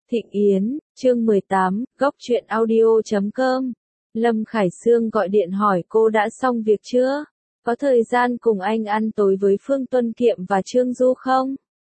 Thịnh Yến, chương 18, góc truyện audio.com. Lâm Khải Sương gọi điện hỏi cô đã xong việc chưa? Có thời gian cùng anh ăn tối với Phương Tuân Kiệm và Trương Du không?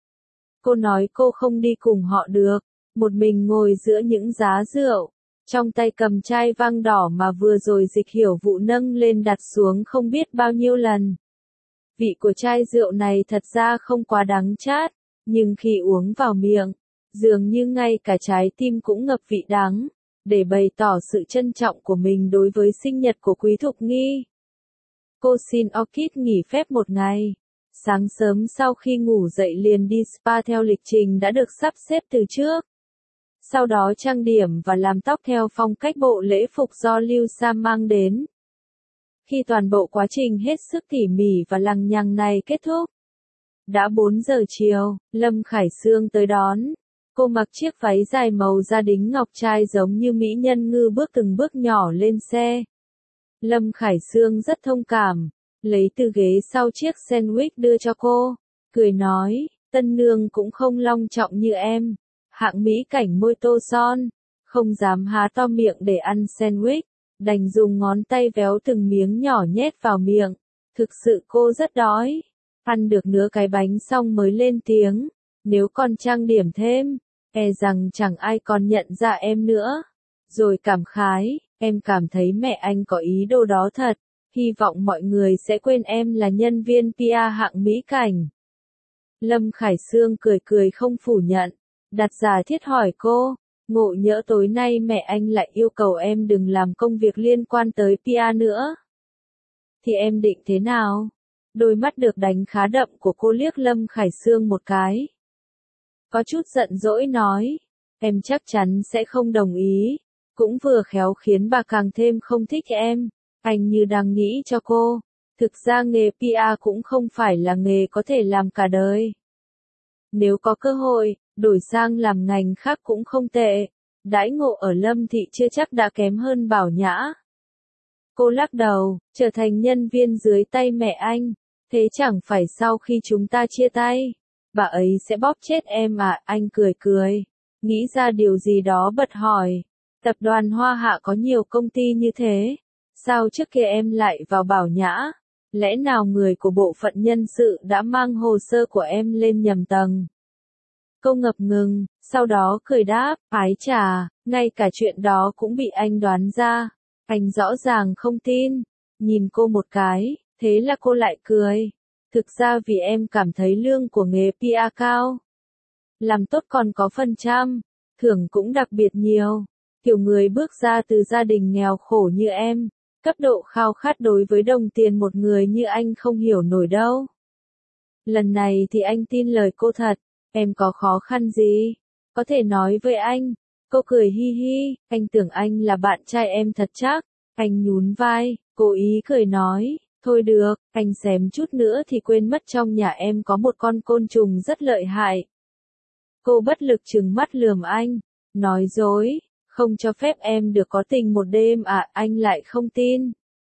Cô nói cô không đi cùng họ được, một mình ngồi giữa những giá rượu, trong tay cầm chai vang đỏ mà vừa rồi Dịch Hiểu Vụ nâng lên đặt xuống không biết bao nhiêu lần. Vị của chai rượu này thật ra không quá đắng chát, nhưng khi uống vào miệng, dường như ngay cả trái tim cũng ngập vị đắng, để bày tỏ sự trân trọng của mình đối với sinh nhật của Quý Thục Nghi. Cô xin Orchid nghỉ phép một ngày. Sáng sớm sau khi ngủ dậy liền đi spa theo lịch trình đã được sắp xếp từ trước. Sau đó trang điểm và làm tóc theo phong cách bộ lễ phục do Lưu Sam mang đến. Khi toàn bộ quá trình hết sức tỉ mỉ và lằng nhằng này kết thúc, đã 4 giờ chiều, Lâm Khải Sương tới đón. Cô mặc chiếc váy dài màu da đính ngọc trai giống như mỹ nhân ngư bước từng bước nhỏ lên xe. Lâm Khải Sương rất thông cảm, lấy từ ghế sau chiếc sandwich đưa cho cô, cười nói, tân nương cũng không long trọng như em. Hạng mỹ cảnh môi tô son, không dám há to miệng để ăn sandwich, đành dùng ngón tay véo từng miếng nhỏ nhét vào miệng. Thực sự cô rất đói. Ăn được nửa cái bánh xong mới lên tiếng, nếu còn trang điểm thêm, e rằng chẳng ai còn nhận ra em nữa. Rồi cảm khái, em cảm thấy mẹ anh có ý đồ đó thật, hy vọng mọi người sẽ quên em là nhân viên PR hạng mỹ cảnh. Lâm Khải Sương cười cười không phủ nhận, đặt giả thiết hỏi cô, ngộ nhỡ tối nay mẹ anh lại yêu cầu em đừng làm công việc liên quan tới PR nữa. Thì em định thế nào? Đôi mắt được đánh khá đậm của cô liếc Lâm Khải Sương một cái. Có chút giận dỗi nói, em chắc chắn sẽ không đồng ý, cũng vừa khéo khiến bà càng thêm không thích em. Anh như đang nghĩ cho cô, thực ra nghề PR cũng không phải là nghề có thể làm cả đời. Nếu có cơ hội, đổi sang làm ngành khác cũng không tệ, đãi ngộ ở Lâm Thị chưa chắc đã kém hơn Bảo Nhã. Cô lắc đầu, trở thành nhân viên dưới tay mẹ anh, thế chẳng phải sau khi chúng ta chia tay, bà ấy sẽ bóp chết em à? Anh cười cười, nghĩ ra điều gì đó bật hỏi, tập đoàn Hoa Hạ có nhiều công ty như thế, sao trước kia em lại vào Bảo Nhã? Lẽ nào người của bộ phận nhân sự đã mang hồ sơ của em lên nhầm tầng? Cô ngập ngừng, sau đó cười đáp, ái chà, ngay cả chuyện đó cũng bị anh đoán ra. Anh rõ ràng không tin, nhìn cô một cái, thế là cô lại cười. Thực ra vì em cảm thấy lương của nghề PR cao. Làm tốt còn có phần trăm, thưởng cũng đặc biệt nhiều. Kiểu người bước ra từ gia đình nghèo khổ như em, cấp độ khao khát đối với đồng tiền một người như anh không hiểu nổi đâu. Lần này thì anh tin lời cô thật, em có khó khăn gì? Có thể nói với anh. Cô cười hi hi, anh tưởng anh là bạn trai em thật chắc. Anh nhún vai, cố ý cười nói, thôi được, anh xém chút nữa thì quên mất trong nhà em có một con côn trùng rất lợi hại. Cô bất lực trừng mắt lườm anh, nói dối, không cho phép em được có tình một đêm à? Anh lại không tin.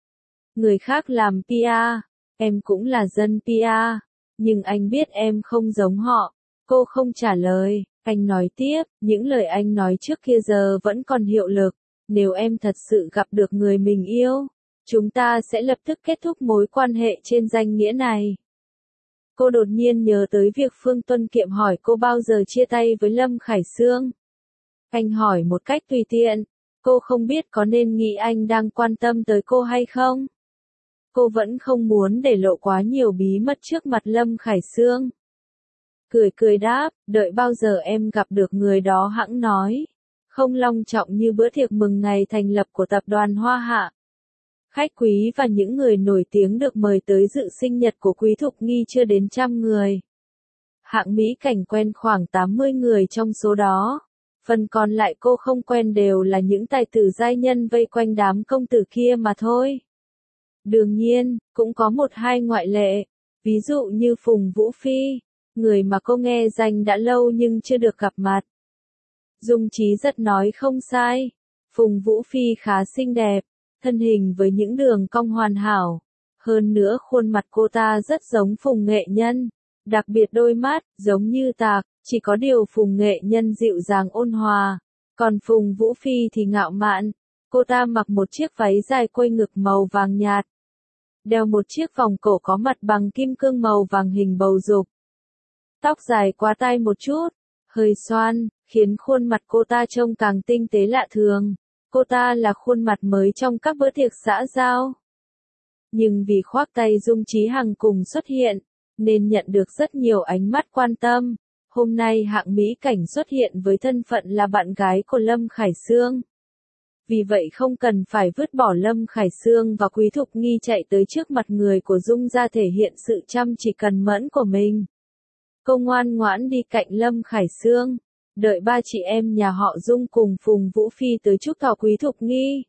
Người khác làm PR, em cũng là dân PR, nhưng anh biết em không giống họ. Cô không trả lời, anh nói tiếp, những lời anh nói trước kia giờ vẫn còn hiệu lực. Nếu em thật sự gặp được người mình yêu, chúng ta sẽ lập tức kết thúc mối quan hệ trên danh nghĩa này. Cô đột nhiên nhớ tới việc Phương Tuân Kiệm hỏi cô bao giờ chia tay với Lâm Khải Sương. Anh hỏi một cách tùy tiện, cô không biết có nên nghĩ anh đang quan tâm tới cô hay không. Cô vẫn không muốn để lộ quá nhiều bí mật trước mặt Lâm Khải Sương. Cười cười đáp, đợi bao giờ em gặp được người đó hẵng nói. Không long trọng như bữa tiệc mừng ngày thành lập của tập đoàn Hoa Hạ. Khách quý và những người nổi tiếng được mời tới dự sinh nhật của Quý Thục Nghi chưa đến 100 người. Hạng mỹ cảnh quen khoảng 80 người trong số đó. Phần còn lại cô không quen đều là những tài tử giai nhân vây quanh đám công tử kia mà thôi. Đương nhiên, cũng có một hai ngoại lệ, ví dụ như Phùng Vũ Phi, người mà cô nghe danh đã lâu nhưng chưa được gặp mặt. Dung Trí Giật nói không sai, Phùng Vũ Phi khá xinh đẹp, thân hình với những đường cong hoàn hảo. Hơn nữa khuôn mặt cô ta rất giống Phùng nghệ nhân, đặc biệt đôi mắt, giống như tạc, Chỉ có điều Phùng Nghệ Nhân dịu dàng ôn hòa, còn Phùng Vũ Phi thì ngạo mạn. Cô ta mặc một chiếc váy dài quây ngực màu vàng nhạt, đeo một chiếc vòng cổ có mặt bằng kim cương màu vàng hình bầu dục. Tóc dài quá tai một chút, hơi xoăn, khiến khuôn mặt cô ta trông càng tinh tế lạ thường. Cô ta là khuôn mặt mới trong các bữa tiệc xã giao. Nhưng vì khoác tay Dung Chí Hằng cùng xuất hiện, nên nhận được rất nhiều ánh mắt quan tâm. Hôm nay hạng mỹ cảnh xuất hiện với thân phận là bạn gái của Lâm Khải Sương. Vì vậy không cần phải vứt bỏ Lâm Khải Sương và Quý Thục Nghi chạy tới trước mặt người của Dung ra thể hiện sự chăm chỉ cần mẫn của mình. Cô ngoan ngoãn đi cạnh Lâm Khải Sương, đợi ba chị em nhà họ Dung cùng Phùng Vũ Phi tới chúc thọ Quý Thục Nghi.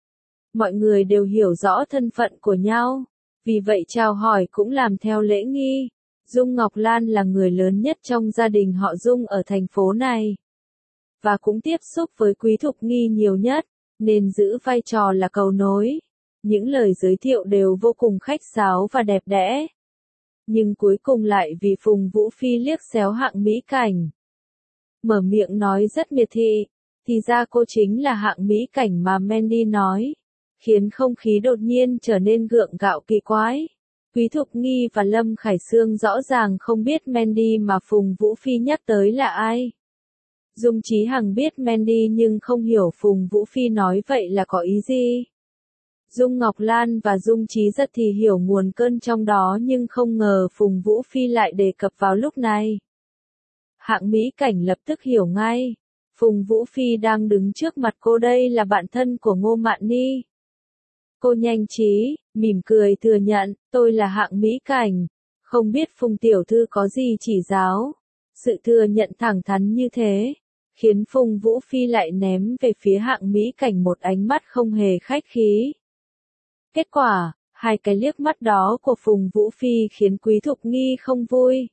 Mọi người đều hiểu rõ thân phận của nhau, vì vậy chào hỏi cũng làm theo lễ nghi. Dung Ngọc Lan là người lớn nhất trong gia đình họ Dung ở thành phố này, và cũng tiếp xúc với Quý Thục Nghi nhiều nhất, nên giữ vai trò là cầu nối. Những lời giới thiệu đều vô cùng khách sáo và đẹp đẽ. Nhưng cuối cùng lại vì Phùng Vũ Phi liếc xéo hạng mỹ cảnh, mở miệng nói rất miệt thị, thì ra cô chính là hạng mỹ cảnh mà Mandy nói, khiến không khí đột nhiên trở nên gượng gạo kỳ quái. Quý Thục Nghi và Lâm Khải Sương rõ ràng không biết Mandy mà Phùng Vũ Phi nhắc tới là ai. Dung Chí Hằng biết Mandy nhưng không hiểu Phùng Vũ Phi nói vậy là có ý gì. Dung Ngọc Lan và Dung Chí Giật thì hiểu nguồn cơn trong đó nhưng không ngờ Phùng Vũ Phi lại đề cập vào lúc này. Hạng mỹ cảnh lập tức hiểu ngay. Phùng Vũ Phi đang đứng trước mặt cô đây là bạn thân của Ngô Mạn Ni. Cô nhanh trí, mỉm cười thừa nhận, tôi là hạng mỹ cảnh. Không biết Phùng tiểu thư có gì chỉ giáo. Sự thừa nhận thẳng thắn như thế, khiến Phùng Vũ Phi lại ném về phía hạng mỹ cảnh một ánh mắt không hề khách khí. Kết quả, hai cái liếc mắt đó của Phùng Vũ Phi khiến Quý Thục Nghi không vui.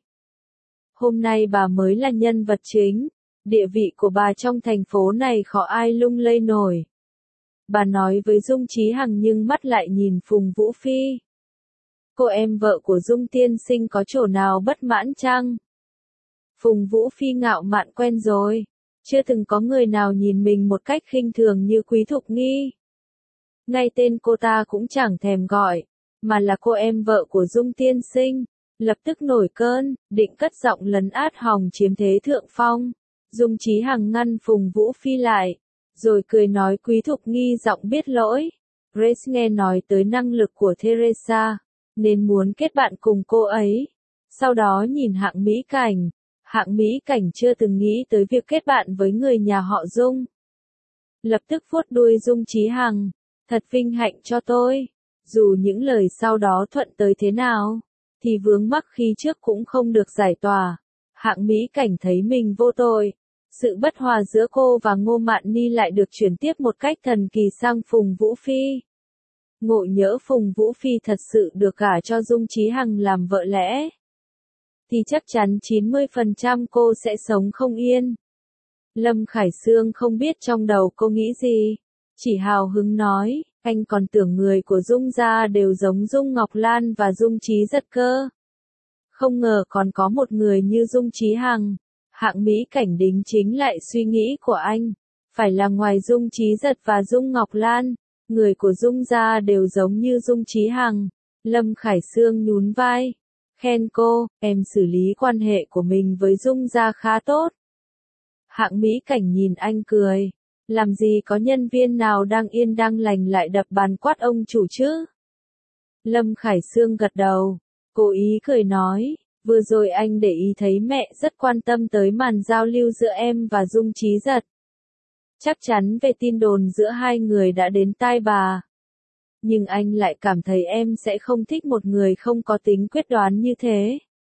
Hôm nay bà mới là nhân vật chính, địa vị của bà trong thành phố này khó ai lung lay nổi. Bà nói với Dung Chí Hằng nhưng mắt lại nhìn Phùng Vũ Phi. Cô em vợ của Dung tiên sinh có chỗ nào bất mãn chăng? Phùng Vũ Phi ngạo mạn quen rồi, chưa từng có người nào nhìn mình một cách khinh thường như Quý Thục Nghi. Ngay tên cô ta cũng chẳng thèm gọi, mà là cô em vợ của Dung tiên sinh, lập tức nổi cơn, định cất giọng lấn át hòng chiếm thế thượng phong. Dung Chí Hằng ngăn Phùng Vũ Phi lại, rồi cười nói Quý Thục Nghi giọng biết lỗi. Grace nghe nói tới năng lực của Teresa, nên muốn kết bạn cùng cô ấy. Sau đó nhìn hạng mỹ cảnh. Hạng mỹ cảnh chưa từng nghĩ tới việc kết bạn với người nhà họ Dung. Lập tức vuốt đuôi Dung Chí Hằng. Thật vinh hạnh cho tôi. Dù những lời sau đó thuận tới thế nào, thì vướng mắc khi trước cũng không được giải tỏa. Hạng mỹ cảnh thấy mình vô tội. Sự bất hòa giữa cô và Ngô Mạn Ni lại được chuyển tiếp một cách thần kỳ sang Phùng Vũ Phi. Ngộ nhỡ Phùng Vũ Phi thật sự được gả cho Dung Chí Hằng làm vợ lẽ, thì chắc chắn 90% cô sẽ sống không yên. Lâm Khải Sương không biết trong đầu cô nghĩ gì, chỉ hào hứng nói, anh còn tưởng người của Dung gia đều giống Dung Ngọc Lan và Dung Chí Giật cơ. Không ngờ còn có một người như Dung Chí Hằng. Hạng mỹ cảnh đính chính lại suy nghĩ của anh, phải là ngoài Dung Chí Giật và Dung Ngọc Lan, người của Dung gia đều giống như Dung Chí Hằng. Lâm Khải Sương nhún vai, khen cô, em xử lý quan hệ của mình với Dung gia khá tốt. Hạng mỹ cảnh nhìn anh cười, làm gì có nhân viên nào đang yên đang lành lại đập bàn quát ông chủ chứ? Lâm Khải Sương gật đầu, cố ý cười nói, vừa rồi anh để ý thấy mẹ rất quan tâm tới màn giao lưu giữa em và Dung Chí Giật. Chắc chắn về tin đồn giữa hai người đã đến tai bà. Nhưng anh lại cảm thấy em sẽ không thích một người không có tính quyết đoán như thế.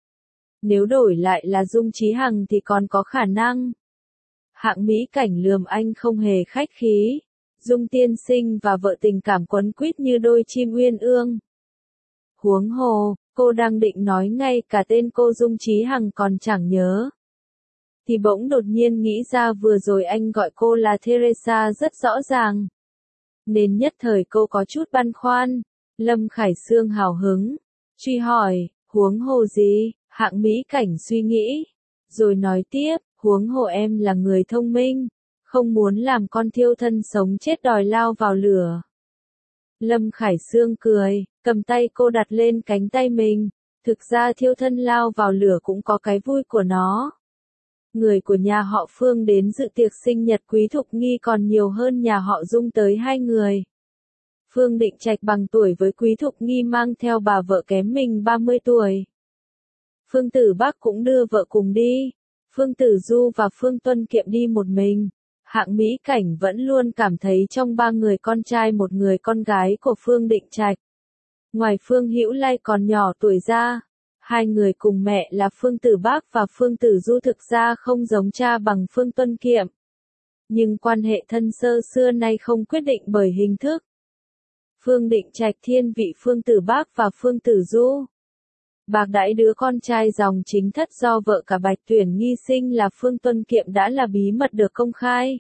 Nếu đổi lại là Dung Chí Hằng thì còn có khả năng. Hạng mỹ cảnh lườm anh không hề khách khí. Dung tiên sinh và vợ tình cảm quấn quýt như đôi chim uyên ương. Huống hồ, cô đang định nói ngay cả tên cô Dung Chí Hằng còn chẳng nhớ. Thì bỗng đột nhiên nghĩ ra vừa rồi anh gọi cô là Teresa rất rõ ràng. Nên nhất thời cô có chút băn khoăn. Lâm Khải Sương hào hứng, truy hỏi, huống hồ gì? Hạng mỹ cảnh suy nghĩ, rồi nói tiếp, huống hồ em là người thông minh, không muốn làm con thiêu thân sống chết đòi lao vào lửa. Lâm Khải Sương cười, cầm tay cô đặt lên cánh tay mình, thực ra thiêu thân lao vào lửa cũng có cái vui của nó. Người của nhà họ Phương đến dự tiệc sinh nhật Quý Thục Nghi còn nhiều hơn nhà họ Dung tới 2 người. Phương Định Trạch bằng tuổi với Quý Thục Nghi mang theo bà vợ kém mình 30 tuổi. Phương Tử Bác cũng đưa vợ cùng đi. Phương Tử Du và Phương Tuân Kiệm đi một mình. Hạng Mỹ Cảnh vẫn luôn cảm thấy trong 3 người con trai một người con gái của Phương Định Trạch. Ngoài Phương Hữu Lai còn nhỏ tuổi ra, 2 người cùng mẹ là Phương Tử Bác và Phương Tử Du thực ra không giống cha bằng Phương Tuân Kiệm. Nhưng quan hệ thân sơ xưa nay không quyết định bởi hình thức. Phương Định Trạch thiên vị Phương Tử Bác và Phương Tử Du. Bạc đãi đứa con trai dòng chính thất do vợ cả Bạch Tuyển Nghi sinh là Phương Tuân Kiệm đã là bí mật được công khai.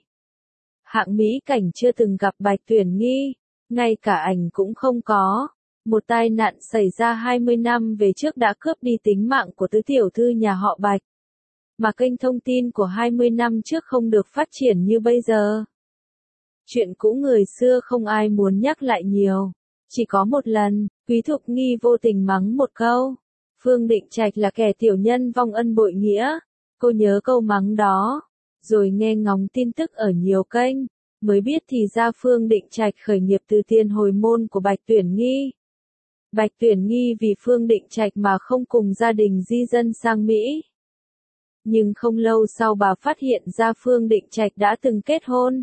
Hạng Mỹ Cảnh chưa từng gặp Bạch Tuyển Nghi, ngay cả ảnh cũng không có. Một tai nạn xảy ra 20 năm về trước đã cướp đi tính mạng của tứ tiểu thư nhà họ Bạch. Mà kênh thông tin của 20 năm trước không được phát triển như bây giờ. Chuyện cũ người xưa không ai muốn nhắc lại nhiều. Chỉ có một lần, Quý Thục Nghi vô tình mắng một câu. Phương Định Trạch là kẻ tiểu nhân vong ân bội nghĩa. Cô nhớ câu mắng đó. Rồi nghe ngóng tin tức ở nhiều kênh. Mới biết thì ra Phương Định Trạch khởi nghiệp từ tiền hồi môn của Bạch Tuyển Nghi. Bạch Tuyển Nghi vì Phương Định Trạch mà không cùng gia đình di dân sang Mỹ. Nhưng không lâu sau bà phát hiện ra Phương Định Trạch đã từng kết hôn.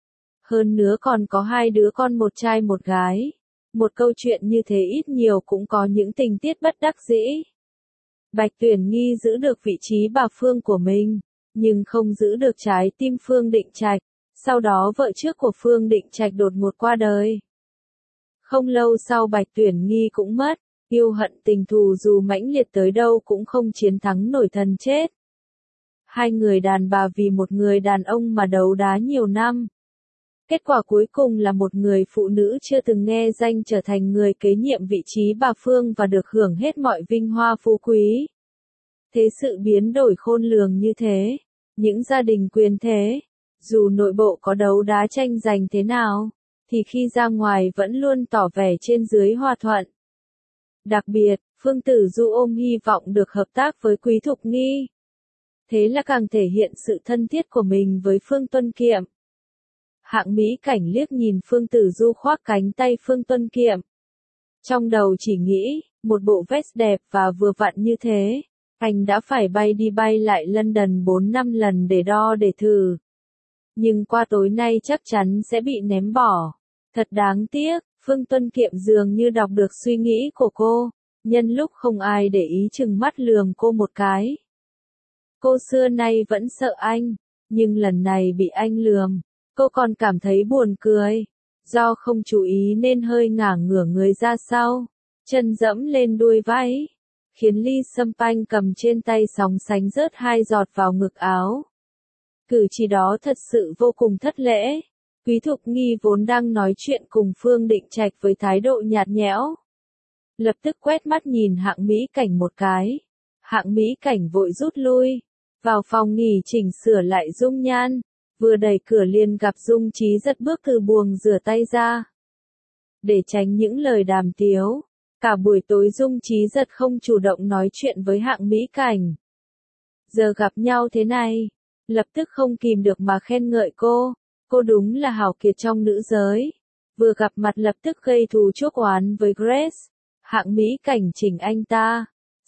Hơn nữa còn có 2 đứa con một trai một gái. Một câu chuyện như thế ít nhiều cũng có những tình tiết bất đắc dĩ. Bạch Tuyển Nghi giữ được vị trí bà Phương của mình, nhưng không giữ được trái tim Phương Định Trạch. Sau đó vợ trước của Phương Định Trạch đột ngột qua đời. Không lâu sau Bạch Tuyển Nghi cũng mất, yêu hận tình thù dù mãnh liệt tới đâu cũng không chiến thắng nổi thần chết. 2 người đàn bà vì một người đàn ông mà đấu đá nhiều năm. Kết quả cuối cùng là một người phụ nữ chưa từng nghe danh trở thành người kế nhiệm vị trí bà Phương và được hưởng hết mọi vinh hoa phú quý. Thế sự biến đổi khôn lường như thế, những gia đình quyền thế, dù nội bộ có đấu đá tranh giành thế nào, thì khi ra ngoài vẫn luôn tỏ vẻ trên dưới hòa thuận. Đặc biệt, Phương Tử Du ôm hy vọng được hợp tác với Quý Thục Nghi. Thế là càng thể hiện sự thân thiết của mình với Phương Tuân Kiệm. Hạng Mỹ Cảnh liếc nhìn Phương Tử Du khoác cánh tay Phương Tuân Kiệm. Trong đầu chỉ nghĩ, một bộ vest đẹp và vừa vặn như thế, anh đã phải bay đi bay lại London 4-5 lần để đo để thử. Nhưng qua tối nay chắc chắn sẽ bị ném bỏ. Thật đáng tiếc, Phương Tuân Kiệm dường như đọc được suy nghĩ của cô, nhân lúc không ai để ý chừng mắt lườm cô một cái. Cô xưa nay vẫn sợ anh, nhưng lần này bị anh lườm, cô còn cảm thấy buồn cười. Do không chú ý nên hơi ngả ngửa người ra sau, chân dẫm lên đuôi váy, khiến ly sâm panh cầm trên tay sóng sánh rớt 2 giọt vào ngực áo. Cử chỉ đó thật sự vô cùng thất lễ. Quý Thục Nghi vốn đang nói chuyện cùng Phương Định Trạch với thái độ nhạt nhẽo. Lập tức quét mắt nhìn Hạng Mỹ Cảnh một cái. Hạng Mỹ Cảnh vội rút lui, vào phòng nghỉ chỉnh sửa lại dung nhan. Vừa đẩy cửa liền gặp Dung Trí Giật bước từ buồng rửa tay ra. Để tránh những lời đàm tiếu, cả buổi tối Dung Trí Giật không chủ động nói chuyện với Hạng Mỹ Cảnh. Giờ gặp nhau thế này, lập tức không kìm được mà khen ngợi cô. Cô đúng là hảo kiệt trong nữ giới. Vừa gặp mặt lập tức gây thù chuốc oán với Grace. Hạng Mỹ Cảnh chỉnh anh ta.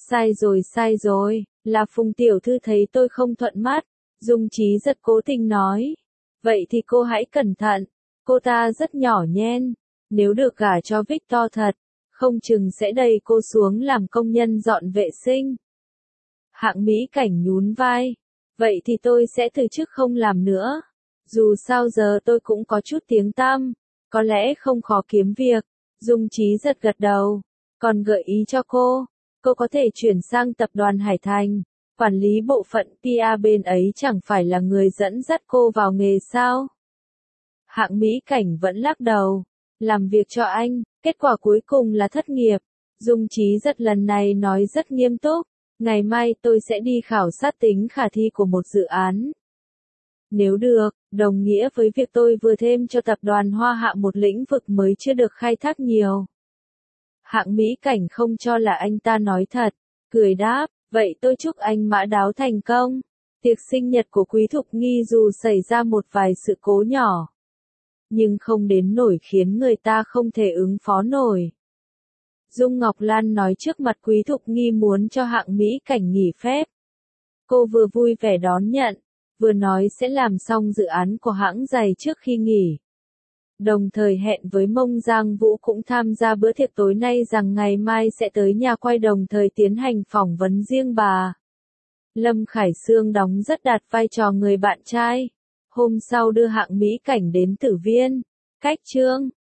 Sai rồi, là Phùng tiểu thư thấy tôi không thuận mắt. Dung Trí Giật cố tình nói. Vậy thì cô hãy cẩn thận. Cô ta rất nhỏ nhen. Nếu được gả cho Victor thật, không chừng sẽ đẩy cô xuống làm công nhân dọn vệ sinh. Hạng Mỹ Cảnh nhún vai. Vậy thì tôi sẽ từ chức không làm nữa. Dù sao giờ tôi cũng có chút tiếng tăm, có lẽ không khó kiếm việc. Dung Trí Giật gật đầu, còn gợi ý cho cô có thể chuyển sang tập đoàn Hải Thành, quản lý bộ phận PR bên ấy chẳng phải là người dẫn dắt cô vào nghề sao? Hạng Mỹ Cảnh vẫn lắc đầu, làm việc cho anh, kết quả cuối cùng là thất nghiệp. Dung Trí Giật lần này nói rất nghiêm túc, Ngày mai tôi sẽ đi khảo sát tính khả thi của một dự án. Nếu được, đồng nghĩa với việc tôi vừa thêm cho tập đoàn Hoa Hạ một lĩnh vực mới chưa được khai thác nhiều. Hạng Mỹ Cảnh không cho là anh ta nói thật, cười đáp, vậy tôi chúc anh Mã Đáo thành công. Tiệc sinh nhật của Quý Thục Nghi dù xảy ra một vài sự cố nhỏ, nhưng không đến nỗi khiến người ta không thể ứng phó nổi. Dung Ngọc Lan nói trước mặt Quý Thục Nghi muốn cho Hạng Mỹ Cảnh nghỉ phép. Cô vừa vui vẻ đón nhận, vừa nói sẽ làm xong dự án của hãng giày trước khi nghỉ. Đồng thời hẹn với Mông Giang Vũ cũng tham gia bữa tiệc tối nay rằng ngày mai sẽ tới nhà quay đồng thời tiến hành phỏng vấn riêng bà. Lâm Khải Sương đóng rất đạt vai trò người bạn trai. Hôm sau đưa Hạng Mỹ Cảnh đến Tử Viên. Cách Chương